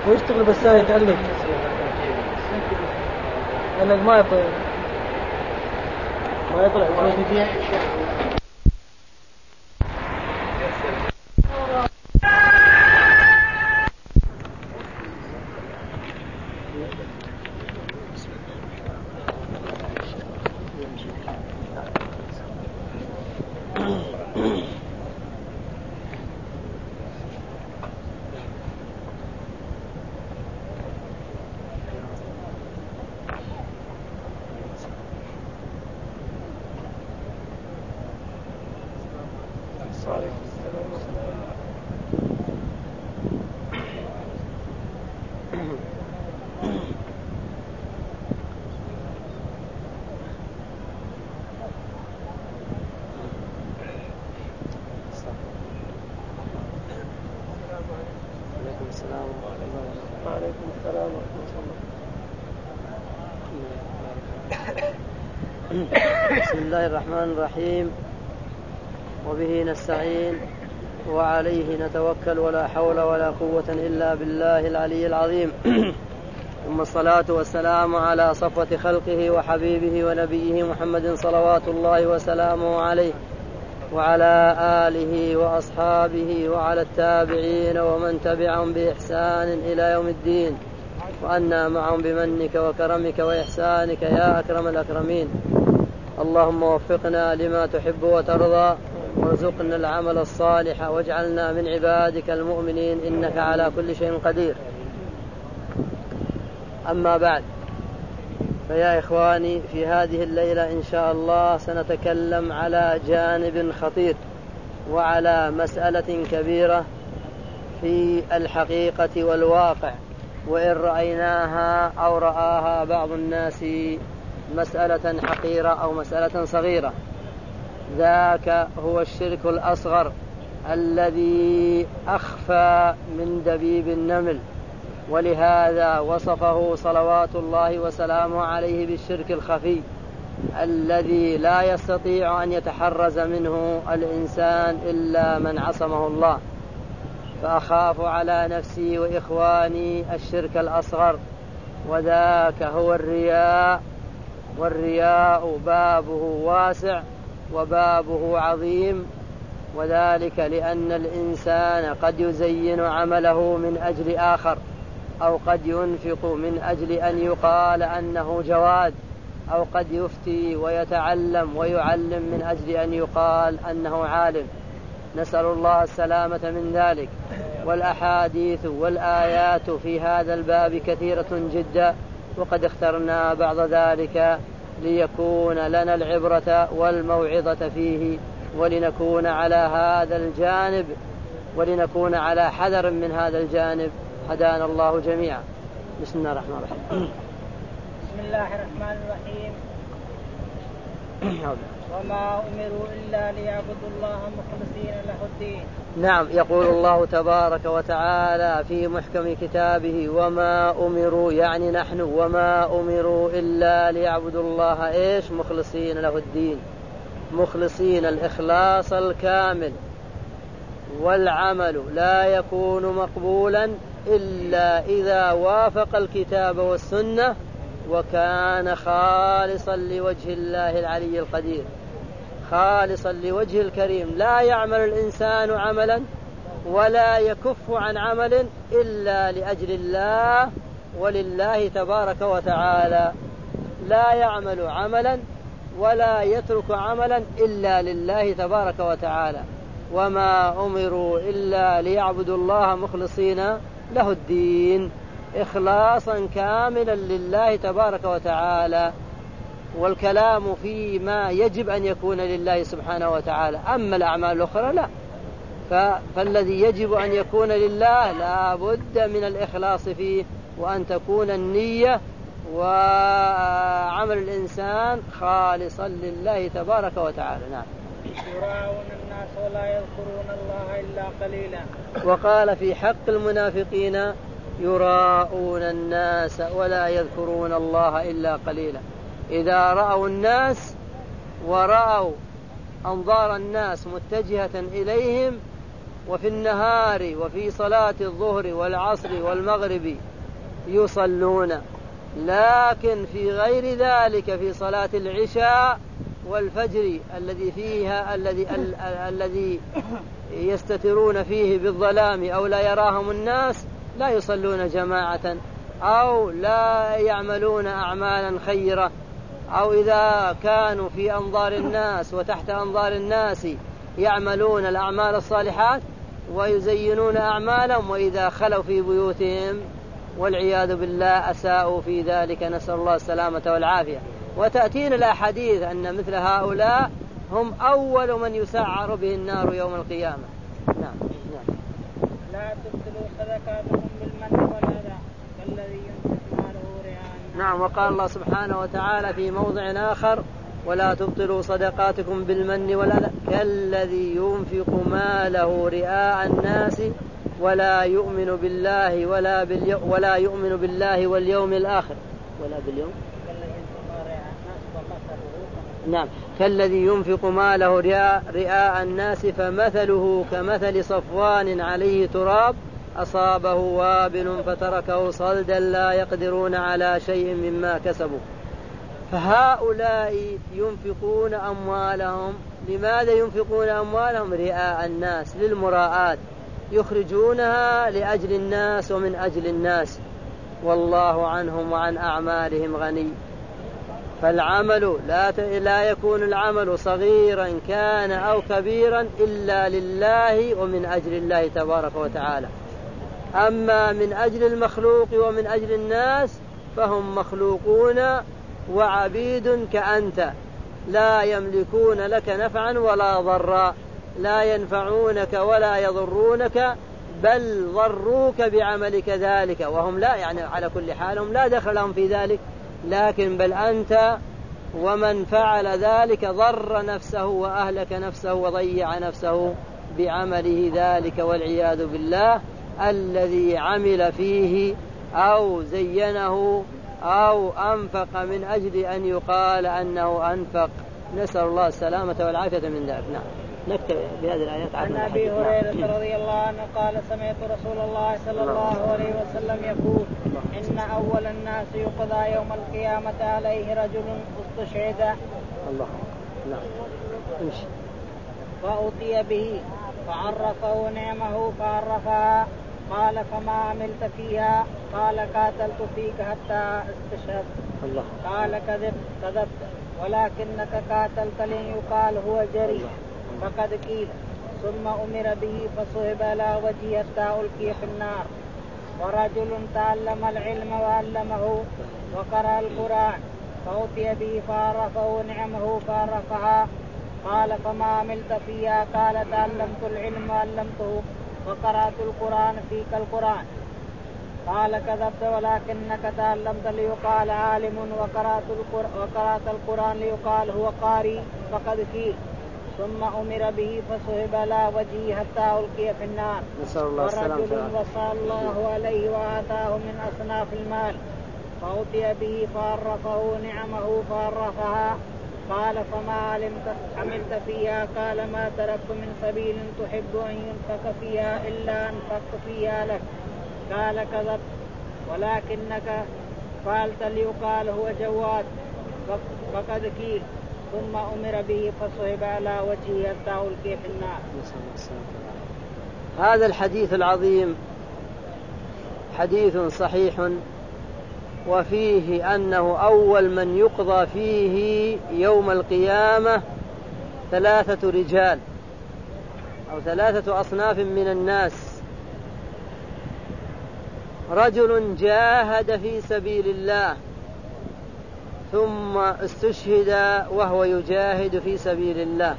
ويشتغل بس يتعلق لأنك ما يطلع بسم الله الرحمن الرحيم، وبه نستعين وعليه نتوكل، ولا حول ولا قوة إلا بالله العلي العظيم. ثم الصلاة والسلام على صفوة خلقه وحبيبه ونبيه محمد صلوات الله وسلامه عليه، وعلى آله وأصحابه وعلى التابعين ومن تبعهم بإحسان إلى يوم الدين، وأنا معهم بمنك وكرمك وإحسانك يا أكرم الأكرمين. اللهم وفقنا لما تحب وترضى، وارزقنا العمل الصالح، واجعلنا من عبادك المؤمنين، إنك على كل شيء قدير. أما بعد، فيا إخواني، في هذه الليلة إن شاء الله سنتكلم على جانب خطير وعلى مسألة كبيرة في الحقيقة والواقع، وإن رأيناها أو رآها بعض الناس مسألة حقيرة أو مسألة صغيرة. ذاك هو الشرك الأصغر الذي أخفى من دبيب النمل، ولهذا وصفه صلوات الله وسلامه عليه بالشرك الخفي الذي لا يستطيع أن يتحرز منه الإنسان إلا من عصمه الله. فأخاف على نفسي وإخواني الشرك الأصغر، وذاك هو الرياء. والرياء بابه واسع وبابه عظيم، وذلك لأن الإنسان قد يزين عمله من أجل آخر، أو قد ينفق من أجل أن يقال أنه جواد، أو قد يفتي ويتعلم ويعلم من أجل أن يقال أنه عالم. نسأل الله السلامة من ذلك. والأحاديث والآيات في هذا الباب كثيرة جدا، وقد اخترنا بعض ذلك ليكون لنا العبرة والموعظة فيه، ولنكون على هذا الجانب، ولنكون على حذر من هذا الجانب. هدانا الله جميعا. بسم الله الرحمن الرحيم. بسم الله الرحمن الرحيم. وما أمروا إلا ليعبدوا الله مخلصين له الدين. نعم، يقول الله تبارك وتعالى في محكم كتابه: وما أمروا، يعني نحن وما أمروا إلا ليعبدوا الله إيش؟ مخلصين له الدين، مخلصين الإخلاص الكامل. والعمل لا يكون مقبولا إلا إذا وافق الكتاب والسنة وكان خالصا لوجه الله العلي القدير، خالصا لوجه الكريم. لا يعمل الإنسان عملا ولا يكف عن عمل إلا لأجل الله ولله تبارك وتعالى. لا يعمل عملا ولا يترك عملا إلا لله تبارك وتعالى. وما أمروا إلا ليعبدوا الله مخلصين له الدين، إخلاصا كاملا لله تبارك وتعالى. والكلام فيما يجب أن يكون لله سبحانه وتعالى، أما الأعمال الأخرى لا. فالذي يجب أن يكون لله لا بد من الإخلاص فيه، وأن تكون النية وعمل الإنسان خالصا لله تبارك وتعالى. نعم. يراءون الناس ولا يذكرون الله إلا قليلا. وقال في حق المنافقين: يراءون الناس ولا يذكرون الله إلا قليلا. إذا رأوا الناس ورأوا أنظار الناس متجهة إليهم وفي النهار وفي صلاة الظهر والعصر والمغرب يصلون، لكن في غير ذلك في صلاة العشاء والفجر الذي يستترون فيه بالظلام أو لا يراهم الناس لا يصلون جماعة أو لا يعملون أعمالا خيرة، أو إذا كانوا في أنظار الناس وتحت أنظار الناس يعملون الأعمال الصالحات ويزينون أعمالهم، وإذا خلوا في بيوتهم والعياذ بالله أساءوا في ذلك، نسأل الله السلامة والعافية. وتأتينا الأحاديث أن مثل هؤلاء هم أول من يسعر به النار يوم القيامة. نعم. لا تبطلوا صدقاتكم بالمن والأذى كالذي ينفق ماله رئاء الناس. نعم. وقال الله سبحانه وتعالى في موضع آخر: ولا تبطلوا صدقاتكم بالمن والأذى كالذي ينفق ماله رئاء الناس ولا يؤمن بالله ولا يؤمن بالله واليوم الآخر ولا باليوم. نعم. كالذي ينفق ماله رئاء الناس فمثله كمثل صفوان عليه تراب أصابه وابل فتركه صلدا لا يقدرون على شيء مما كسبوا. فهؤلاء ينفقون أموالهم. لماذا ينفقون أموالهم؟ رئاء الناس، للمراءات، يخرجونها لأجل الناس ومن أجل الناس، والله عنهم وعن أعمالهم غني. فالعمل لا يكون العمل صغيرا كان أو كبيرا إلا لله ومن أجل الله تبارك وتعالى. أما من أجل المخلوق ومن أجل الناس فهم مخلوقون وعبيد كأنت، لا يملكون لك نفعا ولا ضرا، لا ينفعونك ولا يضرونك، بل ضروك بعملك ذلك، وهم لا، يعني على كل حال هم لا دخل لهم في ذلك، لكن بل أنت ومن فعل ذلك ضر نفسه وأهلك نفسه وضيع نفسه بعمله ذلك، والعياذ بالله، الذي عمل فيه أو زينه أو أنفق من أجل أن يقال أنه أنفق. نسأل الله السلامة والعافية من ذلك. نعم. نكتب بهذه الآيات. عن أبي هريرة رضي الله عنه قال: سمعت رسول الله صلى الله عليه وسلم يقول: إن أول الناس يقضى يوم القيامة عليه رجل استشهد الله. نعم. امشي. فأتي به فعرفه نعمه فعرفها، قال: فما عملت فيها؟ قال: قاتلت فيك حتى استشهد. الله. قال: كذبت ولكنك قاتلت ليقال هو جريء. فقد قيل. ثم أمر به فصهب على وجهه حتى ألقي في النار. ورجل تعلم العلم وعلمه وقرأ القرآن فأتي به فعرفه نعمه فعرفها، قال: فما عملت فيها؟ قال: تعلمت العلم وعلمته وقرأت القرآن فيك القرآن. قال: كذبت ولكنك تعلمت ليقال عالم وقرأت القرآن ليقال هو قارئ. فقد قيل. ثم أمر به فصهب على وجهه حتى ألقي في النار. ورجل وصى الله عليه وآتاه من أصناف المال فأتي به فعرفه نعمه فعرفها، قال: فما عملت فيها؟ قال: ما تركت من سبيل تحب أن ينفق فيها إلا أنفقت فيها لك. قال: كذبت ولكنك فعلت ليقال هو جواد. فقد قيل. ثم أمر به فصهب على وجهه حتى ألقي في النار. هذا الحديث العظيم حديث صحيح، وفيه أنه أول من يقضى فيه يوم القيامة 3 رجال أو 3 أصناف من الناس: رجل جاهد في سبيل الله ثم استشهد وهو يجاهد في سبيل الله،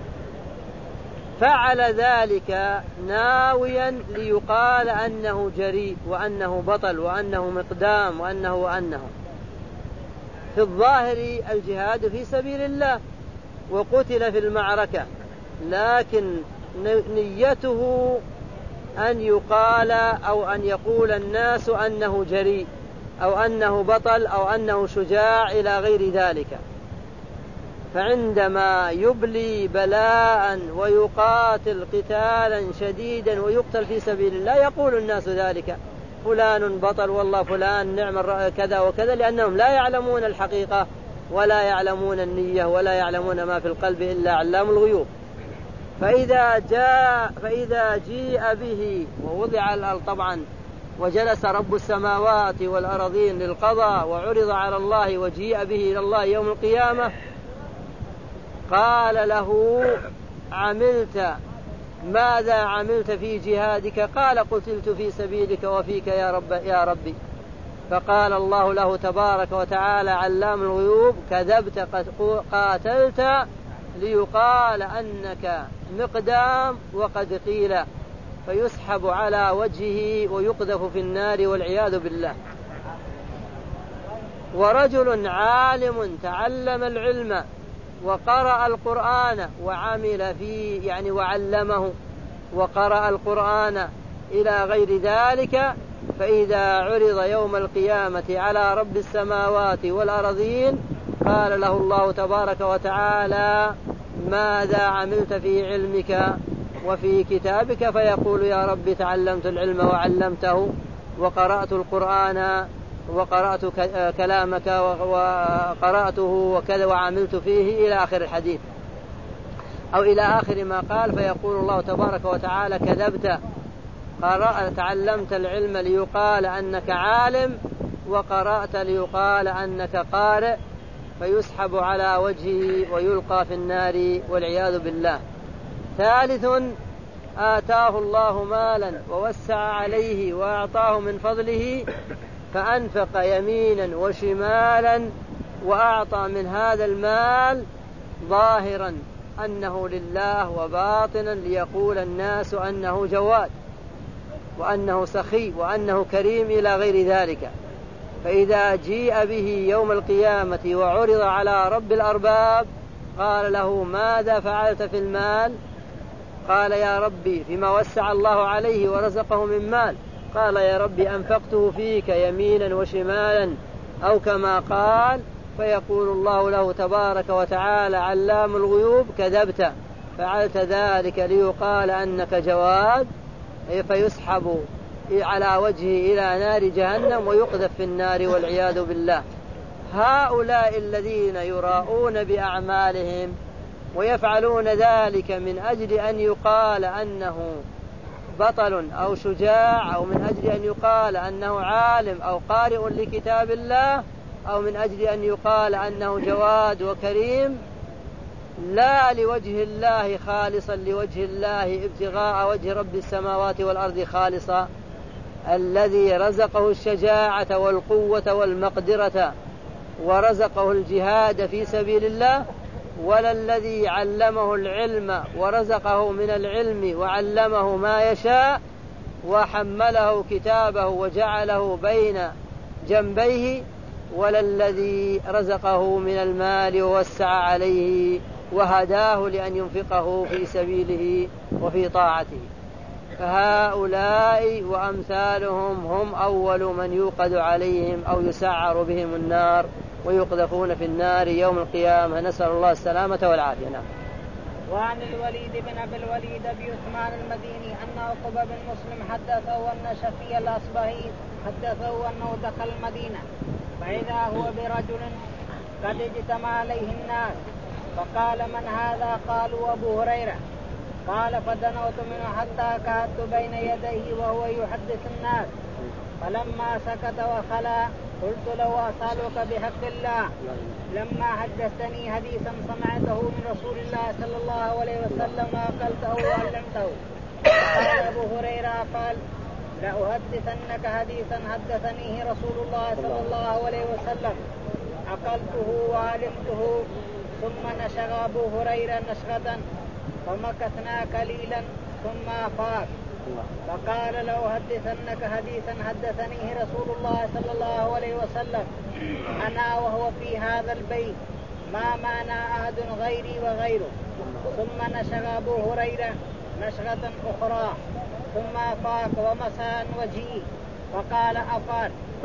فعل ذلك ناويا ليقال أنه جريء وأنه بطل وأنه مقدام وأنه في الظاهر الجهاد في سبيل الله وقتل في المعركة، لكن نيته أن يقال أو أن يقول الناس أنه جريء أو أنه بطل أو أنه شجاع إلى غير ذلك. فعندما يبلي بلاء ويقاتل قتالا شديدا ويقتل في سبيل الله يقول الناس ذلك فلان بطل والله فلان نعم كذا وكذا، لأنهم لا يعلمون الحقيقة ولا يعلمون النية ولا يعلمون ما في القلب إلا علام الغيوب. فإذا جيء به ووضع طبعا وجلس رب السماوات والأرضين للقضاء وعرض على الله وجيء به إلى الله يوم القيامة قال له عملت ماذا عملت في جهادك؟ قال قتلت في سبيلك وفيك يا ربي. فقال الله له تبارك وتعالى علام الغيوب كذبت قد قاتلت ليقال أنك مقدام وقد قيل، فيسحب على وجهه ويقذف في النار والعياذ بالله. ورجل عالم تعلم العلم وقرأ القرآن وعمل فيه يعني وعلمه وقرأ القرآن إلى غير ذلك، فإذا عرض يوم القيامة على رب السماوات والأرضين قال له الله تبارك وتعالى ماذا عملت في علمك وفي كتابك؟ فيقول يا رب تعلمت العلم وعلمته وقرأت القرآن وقرأت كلامك وقرأته وكذا وعملت فيه إلى آخر الحديث أو إلى آخر ما قال. فيقول الله تبارك وتعالى كذبت، تعلمت العلم ليقال أنك عالم وقرأت ليقال أنك قارئ، فيسحب على وجهه ويلقى في النار والعياذ بالله. ثالث آتاه الله مالا ووسع عليه وأعطاه من فضله فأنفق يمينا وشمالا وأعطى من هذا المال ظاهرا أنه لله وباطنا ليقول الناس أنه جواد وأنه سخي وأنه كريم إلى غير ذلك. فإذا جيء به يوم القيامة وعرض على رب الأرباب قال له ماذا فعلت في المال؟ قال يا ربي فيما وسع الله عليه ورزقه من مال، قال يا ربي أنفقته فيك يمينا وشمالا أو كما قال. فيقول الله له تبارك وتعالى علام الغيوب كذبت، فعلت ذلك ليقال أنك جواد، فيسحب على وجهه إلى نار جهنم ويقذف في النار والعياذ بالله. هؤلاء الذين يراءون بأعمالهم ويفعلون ذلك من أجل أن يقال أنه بطل أو شجاع أو من أجل أن يقال أنه عالم أو قارئ لكتاب الله أو من أجل أن يقال أنه جواد وكريم، لا لوجه الله خالصا لوجه الله ابتغاء وجه رب السماوات والأرض خالصا الذي رزقه الشجاعة والقوة والمقدرة ورزقه الجهاد في سبيل الله، ولا الذي علمه العلم ورزقه من العلم وعلمه ما يشاء وحمله كتابه وجعله بين جنبيه، ولا الذي رزقه من المال ووسع عليه وهداه لأن ينفقه في سبيله وفي طاعته. فهؤلاء وأمثالهم هم أول من يوقد عليهم أو يسعر بهم النار ويقذفون في النار يوم القيامة، نسأل الله السلامة والعافية. نعم. وعن الوليد بن أبي الوليد بعثمان المديني أن عقبة بن مسلم حدثه أن شفي الأصبهي حدثه أنه دخل المدينة فإذا هو برجل قد اجتمع عليه الناس فقال من هذا؟ قالوا أبو هريرة. قال فدنوت منه حتى كادت بين يديه وهو يحدث الناس، فلما سكت وخلا قلت له أسألك بحق الله لما حدثتني حديثا سمعته من رسول الله صلى الله عليه وسلم وأقلته وعلمته. قال أبو هريرة قال لأحدثنك حديثا حدثنيه رسول الله صلى الله عليه وسلم أقلته وعلمته. ثم نشغ أبو هريرة نشغة فمكثنا قليلا ثم أفاق فقال لأحدثنك حديثا حدثنيه رسول الله صلى الله عليه وسلم أنا وهو في هذا البيت ما معنا أحد غيري وغيره. ثم نشغ أبو هريرة نشغة أخرى ثم أفاق ومسى عن وجهي فقال أفار.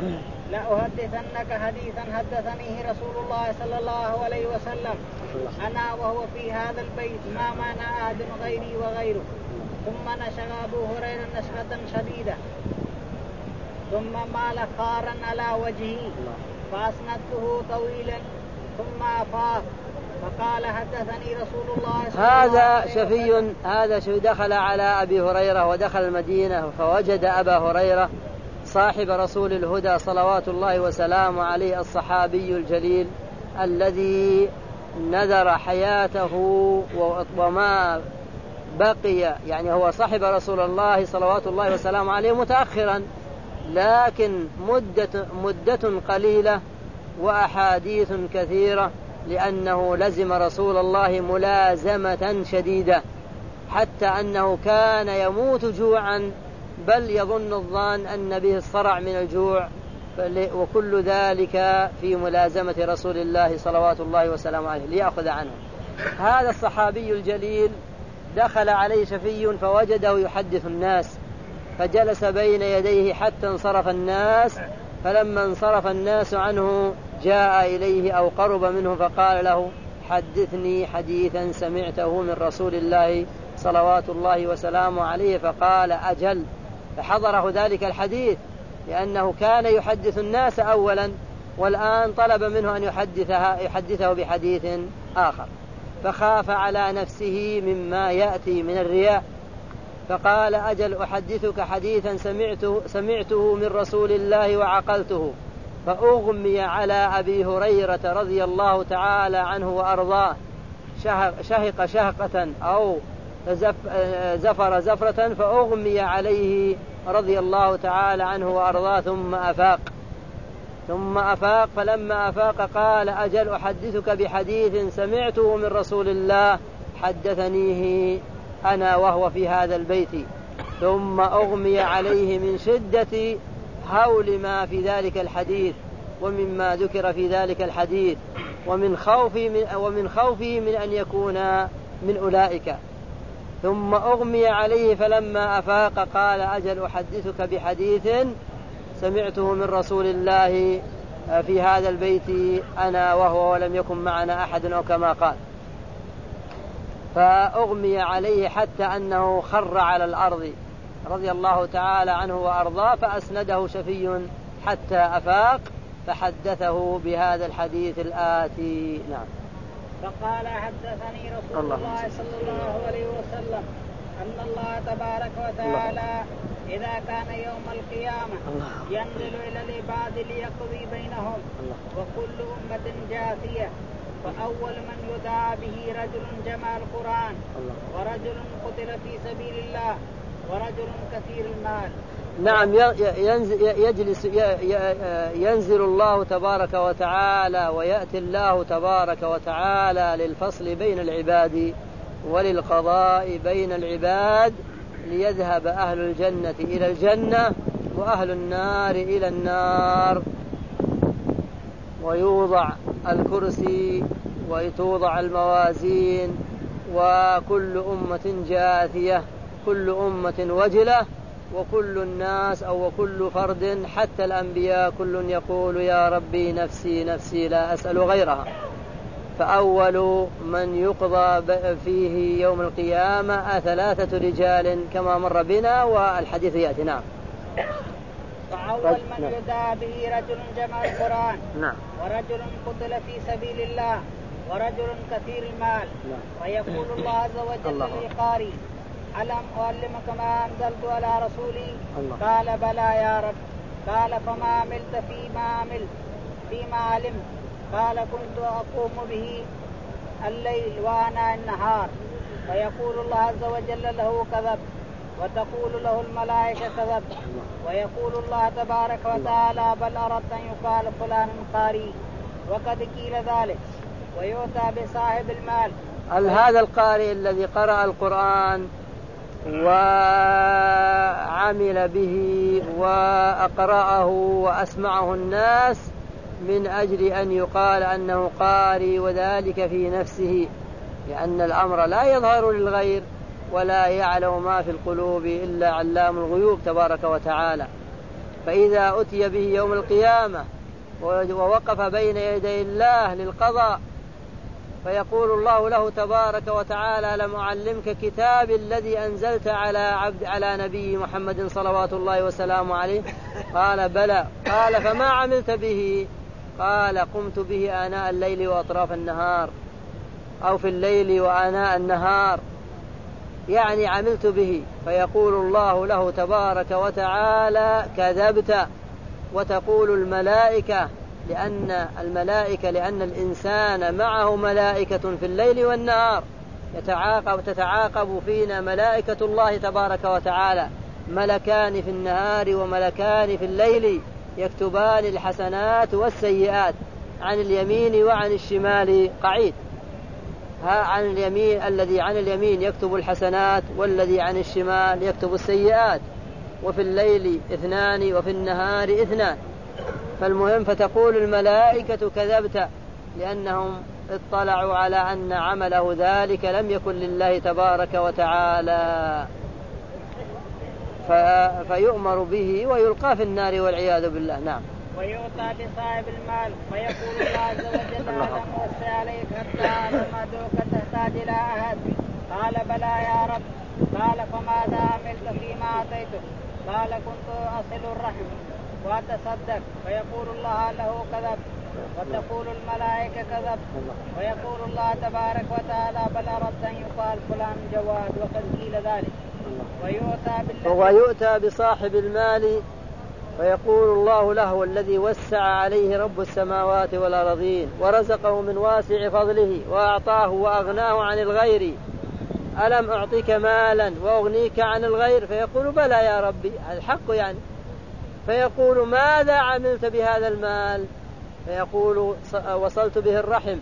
لأحدثنك حديثا حدثنيه رسول الله صلى الله عليه وسلم أنا وهو في هذا البيت ما معنى أحد غيري وغيره. ثم نشغ أبو هريرة نشغة شديدة ثم مال خارا على وجهه فأسندته طويلا ثم أفاق فقال حدثني رسول الله صلى الله عليه وسلم. هذا شفي دخل على أبي هريرة ودخل المدينة فوجد أبا هريرة صاحب رسول الهدى صلوات الله وسلامه عليه الصحابي الجليل الذي نذر حياته وما بقي، يعني هو صاحب رسول الله صلوات الله وسلامه عليه متأخرا، لكن مدة قليلة وأحاديث كثيرة، لأنه لزم رسول الله ملازمة شديدة حتى أنه كان يموت جوعا، بل يظن الظان أن به الصرع من الجوع، وكل ذلك في ملازمة رسول الله صلوات الله وسلامه عليه ليأخذ عنه. هذا الصحابي الجليل دخل عليه شفي فوجده يحدث الناس، فجلس بين يديه حتى انصرف الناس، فلما انصرف الناس عنه جاء إليه أو قرب منه فقال له حدثني حديثا سمعته من رسول الله صلوات الله وسلامه عليه، فقال أجل، فحضره ذلك الحديث لأنه كان يحدث الناس أولا، والآن طلب منه أن يحدثه بحديث آخر، فخاف على نفسه مما يأتي من الرياء، فقال أجل أحدثك حديثا سمعته من رسول الله وعقلته. فأغمي على أبي هريرة رضي الله تعالى عنه وأرضاه، شهق شهقة أو زفر زفرة فأغمي عليه رضي الله تعالى عنه وأرضاه ثم أفاق فلما أفاق قال أجل أحدثك بحديث سمعته من رسول الله حدثنيه أنا وهو في هذا البيت. ثم أغمي عليه من شدة هول ما في ذلك الحديث ومما ذكر في ذلك الحديث ومن خوفه من أن يكون من أولئك. ثم أغمي عليه فلما أفاق قال أجل أحدثك بحديث سمعته من رسول الله في هذا البيت أنا وهو ولم يكن معنا أحد أو كما قال. فأغمي عليه حتى أنه خر على الأرض رضي الله تعالى عنه وأرضاه، فأسنده شفي حتى أفاق فحدثه بهذا الحديث الآتي. نعم. فقال حدثني رسول الله صلى الله عليه وسلم أن الله تبارك وتعالى إذا كان يوم القيامة ينزل إلى العباد ليقضي بينهم وكل أمة جاثية، فأول من يدعى به رجل جمع القرآن ورجل قتل في سبيل الله ورجل كثير المال. نعم. ينزل الله تبارك وتعالى ويأتي الله تبارك وتعالى للفصل بين العباد وللقضاء بين العباد، ليذهب أهل الجنة إلى الجنة وأهل النار إلى النار، ويوضع الكرسي وتوضع الموازين، وكل أمة جاثية، كل أمة وجلة، وكل الناس أو وكل فرد حتى الأنبياء كل يقول يا ربي نفسي نفسي لا أسأل غيرها. فأول من يقضى فيه يوم القيامة 3 رجال كما مر بنا والحديث يأتي. نعم. فأول من يدعى به رجل جمع القرآن ورجل قتل في سبيل الله ورجل كثير المال، ويقول الله عز وجل للقارئ ألم أعلمك ما أنزلت على رسولي؟ قال بلى يا رب. قال فما عملت فيما علمت؟ قال كنت أقوم به الليل وأنا النهار. فيقول الله عز وجل له كذب، وتقول له الملائكة كذب، ويقول الله تبارك وتعالى بل أردت أن يقال فلان قارئ وقد قيل ذلك. ويؤتى بصاحب المال. هذا القارئ الذي قرأ القرآن وعمل به وأقرأه وأسمعه الناس من أجل أن يقال أنه قارئ، وذلك في نفسه، لأن الأمر لا يظهر للغير ولا يعلم ما في القلوب إلا علام الغيوب تبارك وتعالى. فإذا أتي به يوم القيامة ووقف بين يدي الله للقضاء فيقول الله له تبارك وتعالى: لم أعلمك كتابي الذي أنزلت على نبي محمد صلوات الله وسلامه عليه؟ قال: بلى. قال: فما عملت به؟ قال: قمت به آناء الليل وأطراف النهار، أو في الليل وآناء النهار، يعني عملت به. فيقول الله له تبارك وتعالى: كذبت. وتقول الملائكة لأن الإنسان معه ملائكة في الليل والنهار تتعاقب فينا ملائكة الله تبارك وتعالى، ملكان في النهار وملكان في الليل يكتبان الحسنات والسيئات، عن اليمين وعن الشمال قعيد. الذي عن اليمين يكتب الحسنات، والذي عن الشمال يكتب السيئات، وفي الليل 2 وفي النهار 2. فالمهم، فتقول الملائكة: كذبت، لأنهم اطلعوا على أن عمله ذلك لم يكن لله تبارك وتعالى، فيؤمر به ويلقى في النار والعياذ بالله. نعم. ويؤتى بصاحب المال فيقول الله عز وجل: أنا موسى عليك حتى أعلم أدعوك تحتاج إلى أحد؟ قال: بلى يا رب. قال: فماذا عملت فيما أتيتك؟ قال: كنت أصل الرحم وأتصدق. فيقول الله له: كذب. وتقول الملائكة: كذب. ويقول الله تبارك وتعالى: بل أردت أن يقال فلان جواد وقد قيل ذلك. ويؤتى بصاحب المال فيقول الله له: الذي وسع عليه رب السماوات والأرضين ورزقه من واسع فضله وأعطاه وأغناه عن الغير، ألم أعطيك مالا وأغنيك عن الغير؟ فيقول: بلى يا ربي، الحق يعني. فيقول: ماذا عملت بهذا المال؟ فيقول: وصلت به الرحم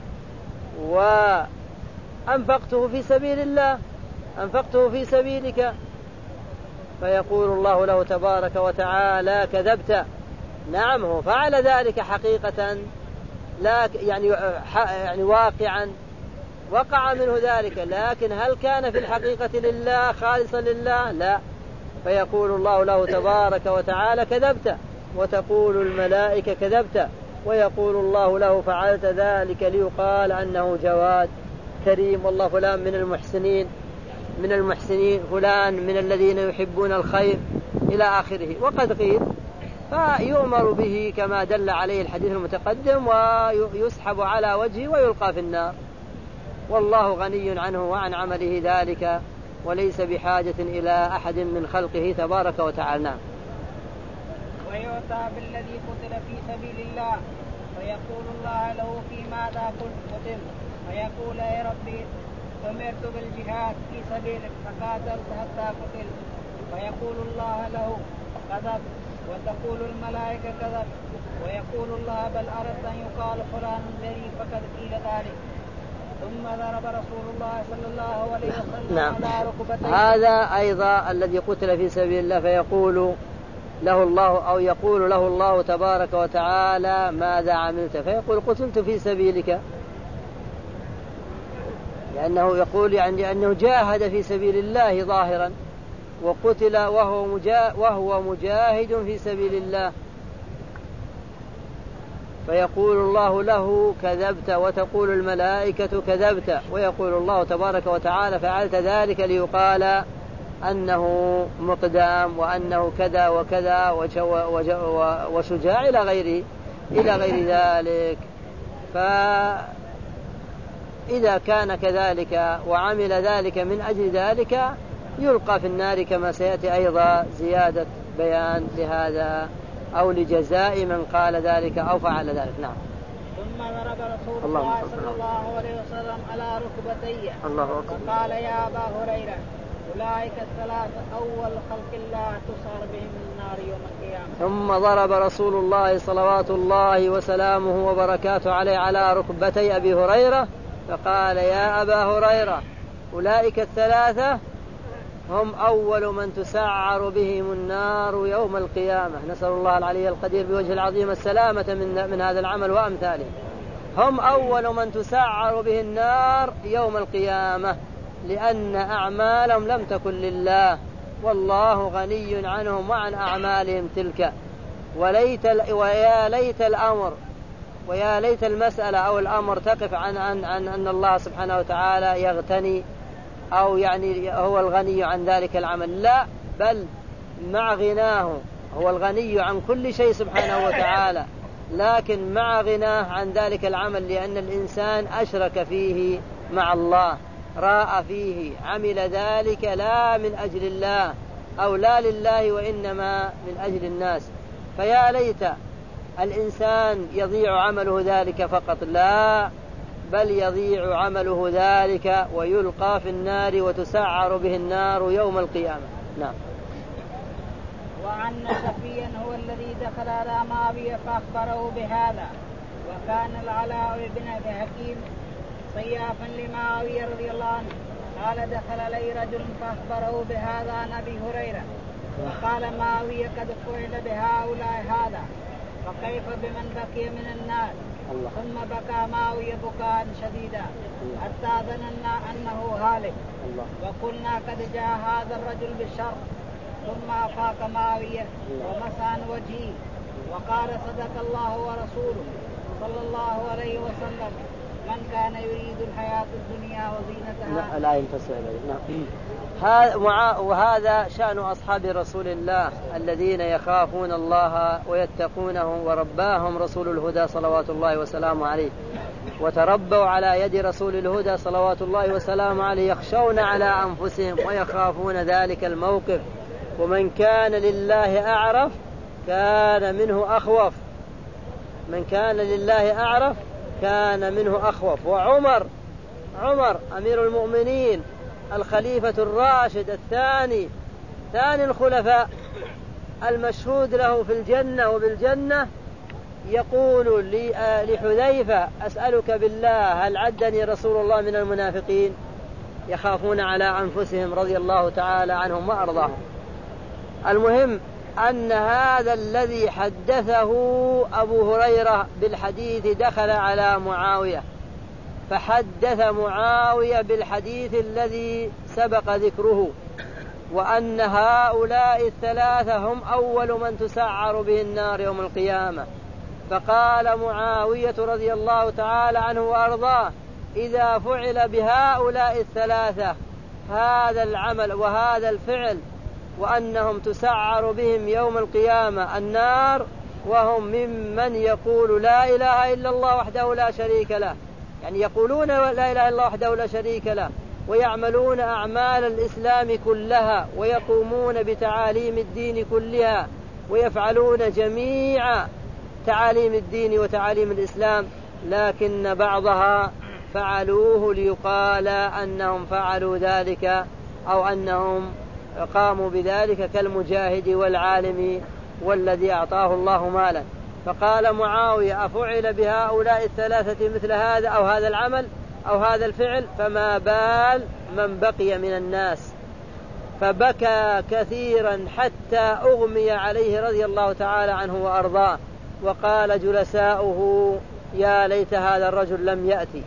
وأنفقته في سبيل الله، أنفقته في سبيلك. فيقول الله له تبارك وتعالى: كذبت. نعم، هو فعل ذلك حقيقة، لا يعني واقعا وقع منه ذلك، لكن هل كان في الحقيقة لله خالصا لله؟ لا. فيقول الله له تبارك وتعالى: كذبت. وتقول الملائكة: كذبت. ويقول الله له: فعلت ذلك ليقال أنه جواد كريم، والله فلان من المحسنين، فلان من الذين يحبون الخير، إلى آخره. وقد قيل، فيؤمر به كما دل عليه الحديث المتقدم، ويسحب على وجهه ويلقى في النار، والله غني عنه وعن عمله ذلك، وليس بحاجة إلى أحد من خلقه تبارك وتعالى. ويؤتى بالذي قتل في سبيل الله فيقول الله له: في ماذا قتل؟ فيقول: يا ربي، أمرت بالجهاد في سبيلك فقاتلت حتى قتل. فيقول الله له: كذب. وتقول الملائكة: كذب. ويقول الله: بل أردت أن يقال فلان جريء فقد قيل ذلك. ثم ضرب رسول الله صلى الله عليه وسلم على ركبتيه. هذا أيضا الذي قتل في سبيل الله، فيقول له الله، أو يقول له الله تبارك وتعالى: ماذا عملت؟ فيقول: قتلت في سبيلك، لأنه يقول أنه جاهد في سبيل الله ظاهرا، وقتل وهو مجاهد في سبيل الله. فيقول الله له: كذبت. وتقول الملائكة: كذبت. ويقول الله تبارك وتعالى: فعلت ذلك ليقال أنه مقدام، وأنه كذا وكذا وشجاع إلى غير ذلك. فإذا كان كذلك وعمل ذلك من أجل ذلك يلقى في النار، كما سيأتي أيضا زيادة بيان لهذا، أو لجزاء من قال ذلك أو فعل ذلك. نعم. ثم ضرب رسول الله صلى الله عليه وسلم على ركبتيه فقال: يا أبا هريرة، أولئك الثلاثة أول خلق الله تصار بهم النار يوم القيامة. ثم ضرب رسول الله صلوات الله وسلامه وبركاته عليه على ركبتي أبي هريرة فقال: يا أبا هريرة، أولئك الثلاثة هم أول من تسعر بهم النار يوم القيامة. نسأل الله العلي القدير بوجه العظيم السلامة من هذا العمل وأمثاله. هم أول من تسعر به النار يوم القيامة، لأن أعمالهم لم تكن لله، والله غني عنهم وعن أعمالهم تلك. ويا ليت المسألة أو الأمر تقف عن أن الله سبحانه وتعالى يغتني أو يعني هو الغني عن ذلك العمل، لا، بل مع غناه هو الغني عن كل شيء سبحانه وتعالى، لكن مع غناه عن ذلك العمل لأن الإنسان أشرك فيه مع الله، راء فيه، عمل ذلك لا من أجل الله أو لا لله وإنما من أجل الناس. فيا ليت الإنسان يضيع عمله ذلك فقط، لا، بل يضيع عمله ذلك ويلقى في النار وتسعر به النار يوم القيامة. نعم. وعن صفيا هو الذي دخل على معاوية فأخبره بهذا، وكان العلاء بن أبي حكيم صيافا لمعاوية رضي الله عنه، قال دخل علي رجل فأخبره بهذا عن أبي هريرة، وقال معاوية قد فعل بهؤلاء هذا، فكيف بمن بقي من الناس؟ ثم بكى معاوية بكاء شديدا حتى ظننا أنه هالك، وقلنا قد جاء هذا الرجل بالشر. ثم أفاق معاوية ومسح عن وجهه وقال صدق الله ورسوله صلى الله عليه وسلم، من كان يريد الحياة الدنيا وزينتها. لا ينفصل. وهذا شأن أصحاب رسول الله الذين يخافون الله ويتقونه، ورباهم رسول الهدى صلوات الله وسلامه عليه، وتربوا على يد رسول الهدى صلوات الله وسلامه عليه، يخشون على أنفسهم ويخافون ذلك الموقف. ومن كان لله أعرف كان منه أخوف، من كان لله أعرف كان منه أخوف. وعمر أمير المؤمنين الخليفة الراشد الثاني، ثاني الخلفاء المشهود له في الجنة وبالجنة، يقول لحذيفة أسألك بالله هل عدني رسول الله من المنافقين؟ يخافون على أنفسهم رضي الله تعالى عنهم وأرضاهم. المهم أن هذا الذي حدثه أبو هريرة بالحديث دخل على معاوية، فحدث معاوية بالحديث الذي سبق ذكره، وأن هؤلاء الثلاثة هم أول من تسعر به النار يوم القيامة. فقال معاوية رضي الله تعالى عنه وأرضاه إذا فعل بهؤلاء الثلاثة هذا العمل وهذا الفعل وأنهم تسعر بهم يوم القيامة النار، وهم ممن يقول لا إله إلا الله وحده لا شريك له، يعني يقولون لا إله إلا الله وحده لا شريك له، ويعملون أعمال الإسلام كلها، ويقومون بتعاليم الدين كلها، ويفعلون جميع تعاليم الدين وتعاليم الإسلام، لكن بعضها فعلوه ليقال أنهم فعلوا ذلك أو أنهم قاموا بذلك كالمجاهد والعالم والذي أعطاه الله مالا. فقال معاوية أفعل بهؤلاء الثلاثة مثل هذا أو هذا العمل أو هذا الفعل فما بال من بقي من الناس؟ فبكى كثيرا حتى أغمي عليه رضي الله تعالى عنه وأرضاه، وقال جلساؤه يا ليت هذا الرجل لم يأتي.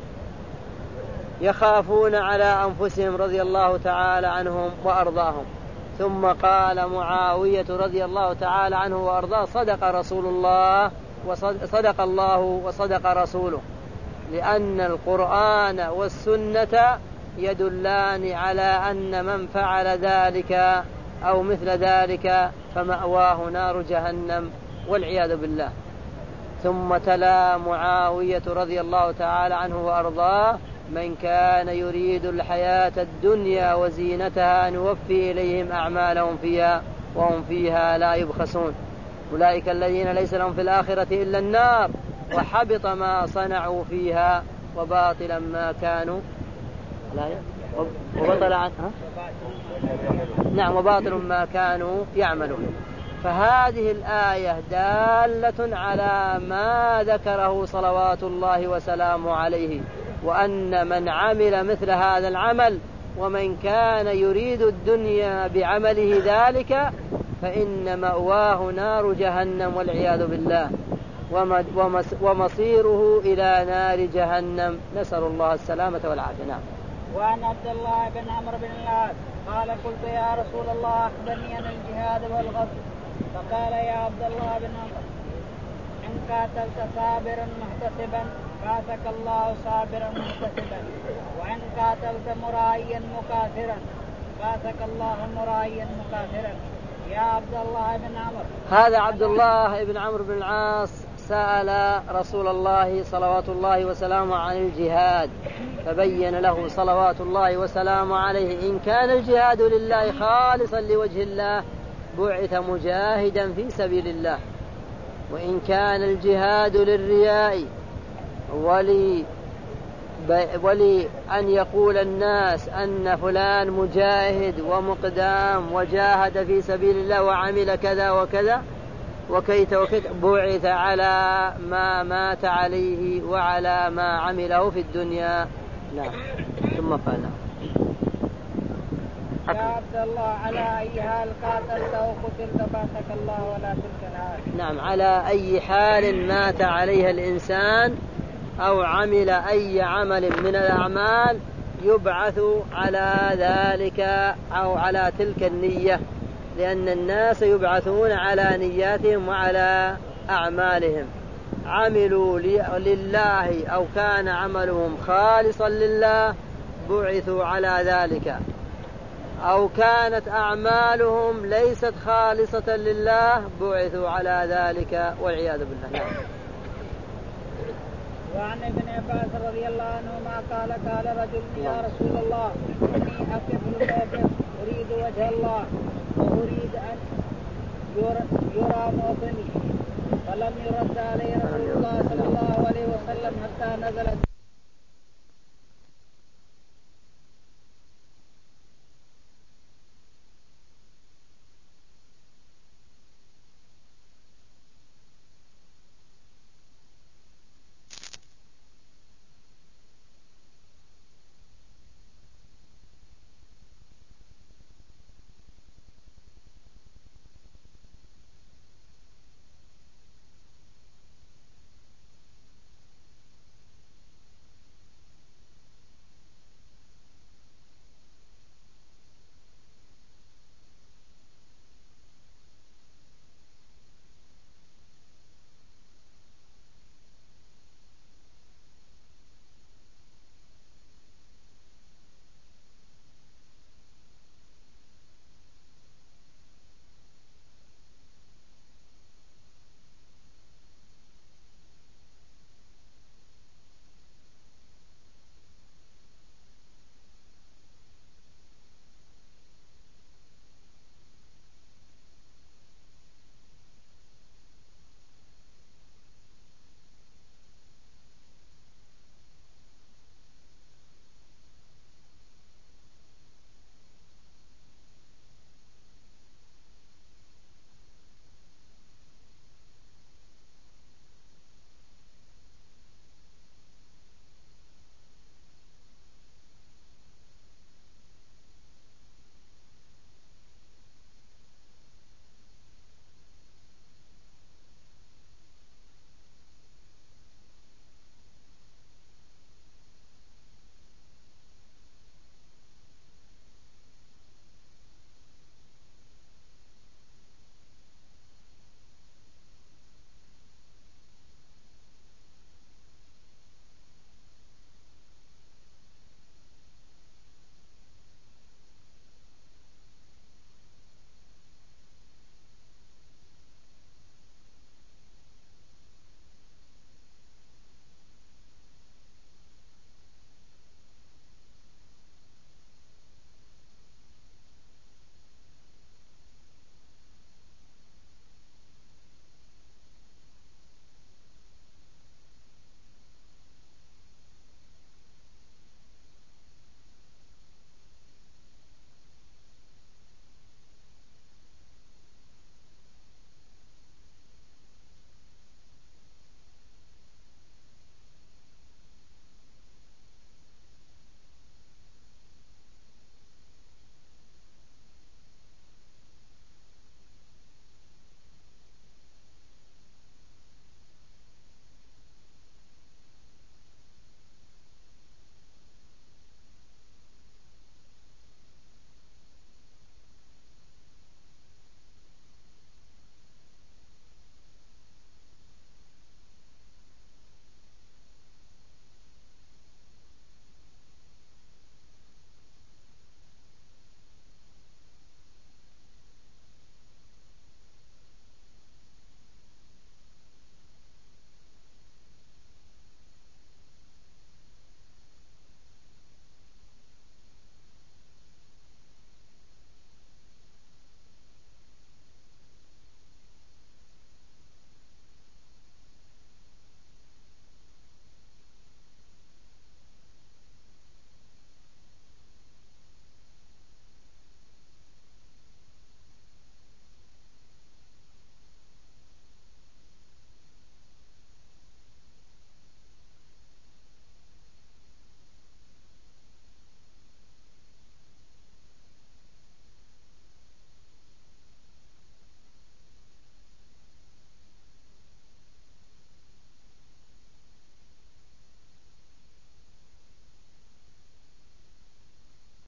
يخافون على أنفسهم رضي الله تعالى عنهم وأرضاهم. ثم قال معاوية رضي الله تعالى عنه وأرضاه صدق رسول الله وصدق الله وصدق رسوله، لأن القرآن والسنة يدلان على أن من فعل ذلك أو مثل ذلك فمأواه نار جهنم والعياذ بالله. ثم تلا معاوية رضي الله تعالى عنه وأرضاه من كان يريد الحياة الدنيا وزينتها نوفي إليهم أعمالهم فيها وهم فيها لا يبخسون، أولئك الذين ليس لهم في الآخرة إلا النار وحبط ما صنعوا فيها وباطلا ما كانوا وباطل ما كانوا يعملون. فهذه الآية دالة على ما ذكره صلوات الله وسلامه عليه، وأن من عمل مثل هذا العمل ومن كان يريد الدنيا بعمله ذلك فإن مأواه نار جهنم والعياذ بالله، ومصيره إلى نار جهنم، نسأل الله السلامة والعافية. نعم. وعن عبد الله بن عمرو بن العاص قال قلت يا رسول الله أخبرني عن الجهاد والغزو. فقال يا عبد الله بن عمر إن قاتلت صابرا محتسبا فاتك الله صابرا محتسبا، وإن قاتلت مرائيا مكافرا فاتك الله مرائيا مكافرا. يا عبد الله بن عمرو. هذا عبد الله بن عمرو بن العاص سأل رسول الله صلوات الله وسلامه عن الجهاد، فبين له صلوات الله وسلامه عليه إن كان الجهاد لله خالصا لوجه الله بعث مجاهدا في سبيل الله، وإن كان الجهاد للرياء ولأن يقول الناس أن فلان مجاهد ومقدام وجاهد في سبيل الله وعمل كذا وكذا وكيت بعث على ما مات عليه وعلى ما عمله في الدنيا. نعم. ثم قال يا عبد الله على أي حال قاتلت أو قتلت فاتك الله ولا تلك الحال. نعم، على أي حال مات عليها الإنسان أو عمل أي عمل من الأعمال يبعث على ذلك أو على تلك النية، لأن الناس يبعثون على نياتهم وعلى أعمالهم. عملوا لله أو كان عملهم خالصا لله بعثوا على ذلك، أو كانت أعمالهم ليست خالصة لله بعثوا على ذلك والعياذ بالله. وعن ابن عباس رضي الله عنهما قال رجل يا رسول الله إني أقف الموقف أريد وجه الله وأريد أن يرى موطني، فلم يرد عليه رسول الله صلى الله عليه وسلم حتى نزلت